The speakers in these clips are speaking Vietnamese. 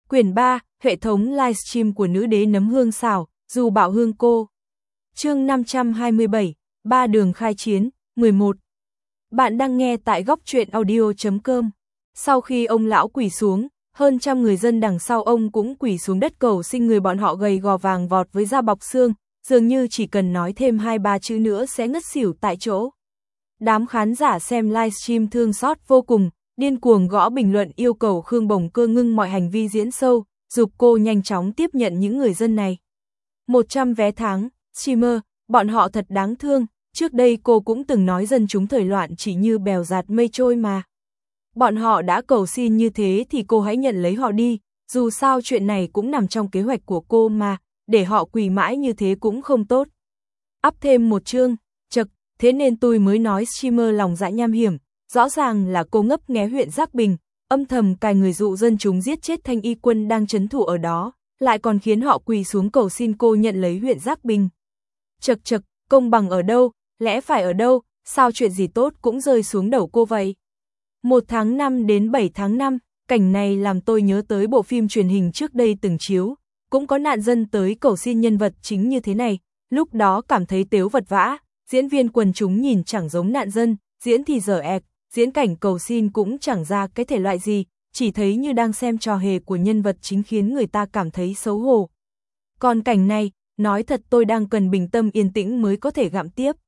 Quyển 3, hệ thống livestream của nữ đế nấm hương xào, dù bảo hương cô. Chương 527, ba đường khai chiến, 11. Bạn đang nghe tại góc truyện audio.com. Sau khi ông lão quỳ xuống, hơn trăm người dân đằng sau ông cũng quỳ xuống đất cầu xin người bọn họ gầy gò vàng vọt với da bọc xương, dường như chỉ cần nói thêm 2-3 chữ nữa sẽ ngất xỉu tại chỗ. Đám khán giả xem livestream thương xót vô cùng, điên cuồng gõ bình luận yêu cầu Khương Bồng Cơ ngưng mọi hành vi diễn show, giục cô nhanh chóng tiếp nhận những người dân này. 100 vé tháng, streamer, bọn họ thật đáng thương, trước đây cô cũng từng nói dân chúng thời loạn chỉ như bèo dạt mây trôi mà. Bọn họ đã cầu xin như thế thì cô hãy nhận lấy họ đi, dù sao chuyện này cũng nằm trong kế hoạch của cô mà, để họ quỳ mãi như thế cũng không tốt. Up thêm một chương, chật, thế nên tôi mới nói streamer lòng dạ nham hiểm, rõ ràng là cô ngấp nghé huyện Giác Bình, âm thầm cài người dụ dân chúng giết chết Thanh Y Quân đang trấn thủ ở đó, lại còn khiến họ quỳ xuống cầu xin cô nhận lấy huyện Giác Bình. Chật chật, công bằng ở đâu, lẽ phải ở đâu, sao chuyện gì tốt cũng rơi xuống đầu cô vậy? 1 tháng 5 đến 7 tháng 5, cảnh này làm tôi nhớ tới bộ phim truyền hình trước đây từng chiếu, cũng có nạn dân tới cầu xin nhân vật chính như thế này, lúc đó cảm thấy tếu vật vã, diễn viên quần chúng nhìn chẳng giống nạn dân, diễn thì dở ẹc, diễn cảnh cầu xin cũng chẳng ra cái thể loại gì, chỉ thấy như đang xem trò hề của nhân vật chính khiến người ta cảm thấy xấu hổ. Còn cảnh này, nói thật tôi đang cần bình tâm yên tĩnh mới có thể gặm tiếp.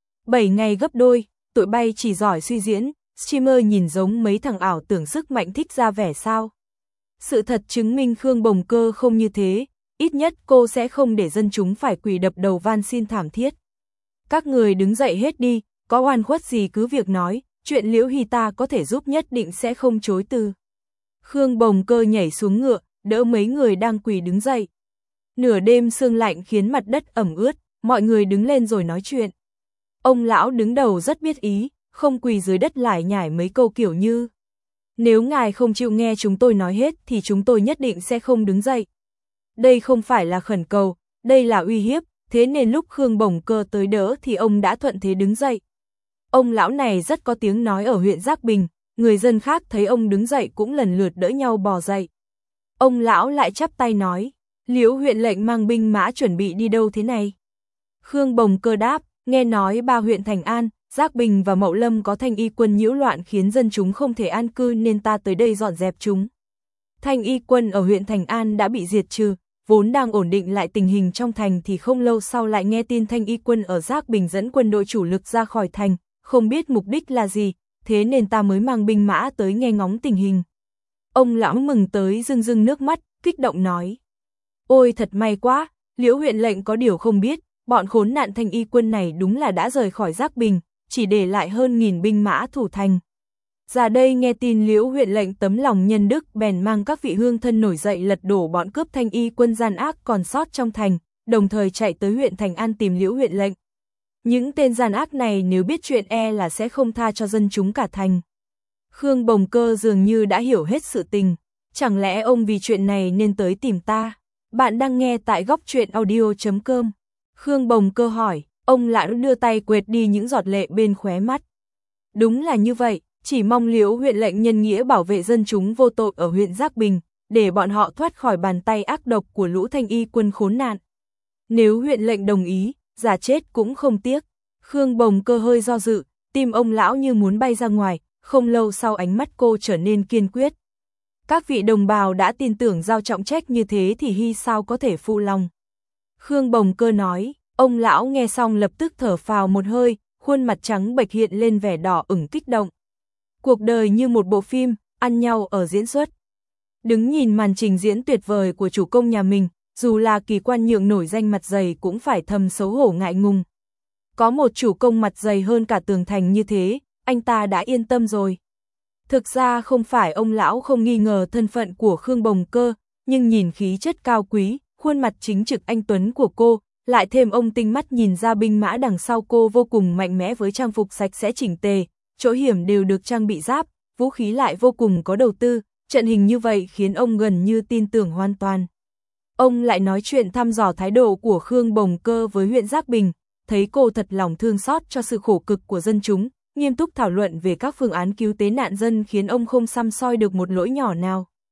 7 ngày gấp đôi, tụi bay chỉ giỏi suy diễn, streamer nhìn giống mấy thằng ảo tưởng sức mạnh thích ra vẻ sao. Sự thật chứng minh Khương Bồng Cơ không như thế, ít nhất cô sẽ không để dân chúng phải quỳ đập đầu van xin thảm thiết. Các người đứng dậy hết đi, có oan khuất gì cứ việc nói, chuyện Liễu Hy ta có thể giúp nhất định sẽ không chối từ. Khương Bồng Cơ nhảy xuống ngựa, đỡ mấy người đang quỳ đứng dậy. Nửa đêm sương lạnh khiến mặt đất ẩm ướt, mọi người đứng lên rồi nói chuyện. Ông lão đứng đầu rất biết ý, không quỳ dưới đất lải nhải mấy câu kiểu như: nếu ngài không chịu nghe chúng tôi nói hết thì chúng tôi nhất định sẽ không đứng dậy. Đây không phải là khẩn cầu, đây là uy hiếp, thế nên lúc Khương Bồng Cơ tới đỡ thì ông đã thuận thế đứng dậy. Ông lão này rất có tiếng nói ở huyện Giác Bình, người dân khác thấy ông đứng dậy cũng lần lượt đỡ nhau bò dậy. Ông lão lại chắp tay nói: Liễu huyện lệnh mang binh mã chuẩn bị đi đâu thế này? Khương Bồng Cơ đáp: nghe nói 3 huyện Thành An, Giác Bình và Mậu Lâm có Thanh Y Quân nhiễu loạn khiến dân chúng không thể an cư nên ta tới đây dọn dẹp chúng. Thanh Y Quân ở huyện Thành An đã bị diệt trừ, vốn đang ổn định lại tình hình trong thành thì không lâu sau lại nghe tin Thanh Y Quân ở Giác Bình dẫn quân đội chủ lực ra khỏi thành, không biết mục đích là gì, thế nên ta mới mang binh mã tới nghe ngóng tình hình. Ông lão mừng tới rưng rưng nước mắt, kích động nói: ôi thật may quá, Liễu huyện lệnh có điều không biết, bọn khốn nạn Thanh Y Quân này đúng là đã rời khỏi Giác Bình, chỉ để lại hơn 1000 binh mã thủ thành. Ra đây nghe tin Liễu huyện lệnh tấm lòng nhân đức bèn mang các vị hương thân nổi dậy lật đổ bọn cướp Thanh Y Quân gian ác còn sót trong thành, đồng thời chạy tới huyện Thành An tìm Liễu huyện lệnh. Những tên gian ác này nếu biết chuyện là sẽ không tha cho dân chúng cả thành. Khương Bồng Cơ dường như đã hiểu hết sự tình, chẳng lẽ ông vì chuyện này nên tới tìm ta? Bạn đang nghe tại góc truyện audio.com. Khương Bồng Cơ hỏi, ông lão đưa tay quệt đi những giọt lệ bên khóe mắt. Đúng là như vậy, chỉ mong Liễu huyện lệnh nhân nghĩa bảo vệ dân chúng vô tội ở huyện Giác Bình, để bọn họ thoát khỏi bàn tay ác độc của lũ Thanh Y Quân khốn nạn. Nếu huyện lệnh đồng ý, giả chết cũng không tiếc. Khương Bồng Cơ hơi do dự, tim ông lão như muốn bay ra ngoài, không lâu sau ánh mắt cô trở nên kiên quyết. Các vị đồng bào đã tin tưởng giao trọng trách như thế thì Hy sao có thể phụ lòng. Khương Bồng Cơ nói, ông lão nghe xong lập tức thở phào một hơi, khuôn mặt trắng bệch hiện lên vẻ đỏ ửng kích động. Cuộc đời như một bộ phim, ăn nhau ở diễn xuất. Đứng nhìn màn trình diễn tuyệt vời của chủ công nhà mình, dù là kỳ quan nhượng nổi danh mặt dày cũng phải thầm xấu hổ ngại ngùng. Có một chủ công mặt dày hơn cả tường thành như thế, anh ta đã yên tâm rồi. Thực ra không phải ông lão không nghi ngờ thân phận của Khương Bồng Cơ, nhưng nhìn khí chất cao quý, khuôn mặt chính trực anh tuấn của cô, lại thêm ông tinh mắt nhìn ra binh mã đằng sau cô vô cùng mạnh mẽ với trang phục sạch sẽ chỉnh tề, chỗ hiểm đều được trang bị giáp, vũ khí lại vô cùng có đầu tư, trận hình như vậy khiến ông gần như tin tưởng hoàn toàn. Ông lại nói chuyện thăm dò thái độ của Khương Bồng Cơ với huyện Giác Bình, thấy cô thật lòng thương xót cho sự khổ cực của dân chúng, nghiêm túc thảo luận về các phương án cứu tế nạn dân khiến ông không săm soi được một lỗi nhỏ nào.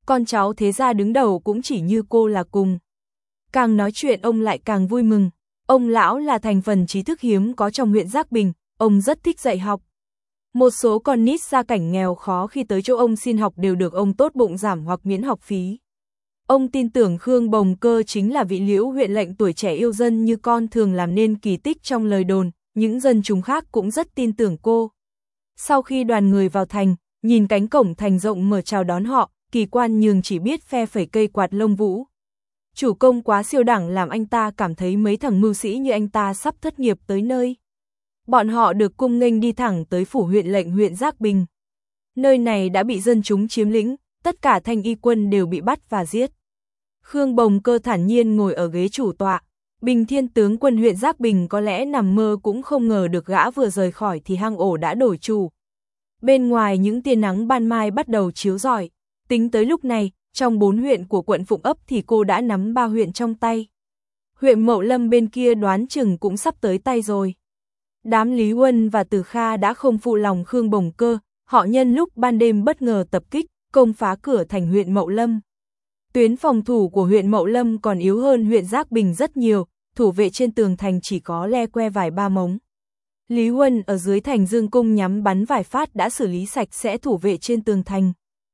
con cháu thế gia đứng đầu cũng chỉ như cô là cùng. Càng nói chuyện ông lại càng vui mừng, ông lão là thành phần trí thức hiếm có trong huyện Giác Bình, ông rất thích dạy học. Một số con nít gia cảnh nghèo khó khi tới chỗ ông xin học đều được ông tốt bụng giảm hoặc miễn học phí. Ông tin tưởng Khương Bồng Cơ chính là vị Liễu huyện lệnh tuổi trẻ yêu dân như con thường làm nên kỳ tích trong lời đồn, những dân chúng khác cũng rất tin tưởng cô. Sau khi đoàn người vào thành, nhìn cánh cổng thành rộng mở chào đón họ, Kỳ Quan Nhường chỉ biết phe phẩy cây quạt lông vũ. Chủ công quá siêu đẳng làm anh ta cảm thấy mấy thằng mưu sĩ như anh ta sắp thất nghiệp tới nơi. Bọn họ được cung nghênh đi thẳng tới phủ huyện lệnh huyện Giác Bình. Nơi này đã bị dân chúng chiếm lĩnh, tất cả thanh y quân đều bị bắt và giết. Khương Bồng Cơ thản nhiên ngồi ở ghế chủ tọa. Bình Thiên tướng quân huyện Giác Bình có lẽ nằm mơ cũng không ngờ được gã vừa rời khỏi thì hang ổ đã đổi chủ. Bên ngoài những tia nắng ban mai bắt đầu chiếu rọi. Tính tới lúc này, trong 4 huyện của quận Phụng Ấp thì cô đã nắm 3 huyện trong tay. Huyện Mậu Lâm bên kia đoán chừng cũng sắp tới tay rồi. Đám Lý Huân và Từ Kha đã không phụ lòng Khương Bồng Cơ, họ nhân lúc ban đêm bất ngờ tập kích, công phá cửa thành huyện Mậu Lâm. Tuyến phòng thủ của huyện Mậu Lâm còn yếu hơn huyện Giác Bình rất nhiều, thủ vệ trên tường thành chỉ có le que vài ba mống. Lý Huân ở dưới thành Dương Cung nhắm bắn vài phát đã xử lý sạch sẽ thủ vệ trên tường thành.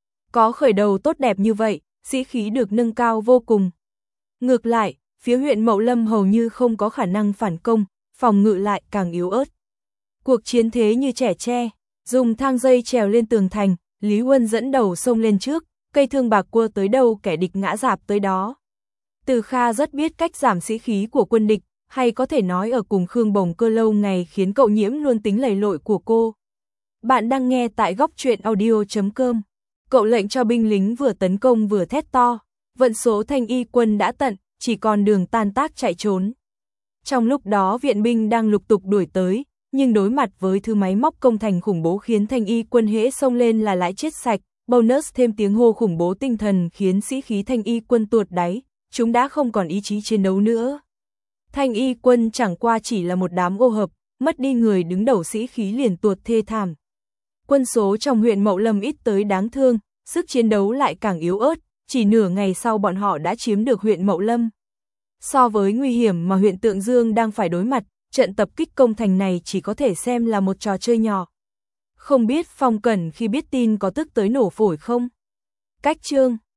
Có khởi đầu tốt đẹp như vậy, sĩ khí được nâng cao vô cùng. Ngược lại, phía huyện Mậu Lâm hầu như không có khả năng phản công, phòng ngự lại càng yếu ớt. Cuộc chiến thế như trẻ tre, dùng thang dây trèo lên tường thành, Lý Huân dẫn đầu xông lên trước, cây thương bạc cua tới đâu kẻ địch ngã rạp tới đó. Từ Kha rất biết cách giảm sĩ khí của quân địch, hay có thể nói ở cùng Khương Bồng Cơ lâu ngày khiến cậu nhiễm luôn tính lầy lội của cô. Bạn đang nghe tại góc truyện audio.com. Cậu lệnh cho binh lính vừa tấn công vừa thét to, vận số thanh y quân đã tận, chỉ còn đường tan tác chạy trốn. Trong lúc đó viện binh đang lục tục đuổi tới, nhưng đối mặt với thứ máy móc công thành khủng bố khiến thanh y quân hễ xông lên là lãi chết sạch, bonus thêm tiếng hô khủng bố tinh thần khiến sĩ khí thanh y quân tuột đáy, chúng đã không còn ý chí chiến đấu nữa. Thanh y quân chẳng qua chỉ là một đám ô hợp, mất đi người đứng đầu sĩ khí liền tuột thê thảm. Quân số trong huyện Mậu Lâm ít tới đáng thương, sức chiến đấu lại càng yếu ớt, chỉ nửa ngày sau bọn họ đã chiếm được huyện Mậu Lâm. So với nguy hiểm mà huyện Tượng Dương đang phải đối mặt, trận tập kích công thành này chỉ có thể xem là một trò chơi nhỏ. Không biết Phong Cẩn khi biết tin có tức tới nổ phổi không? Cách chương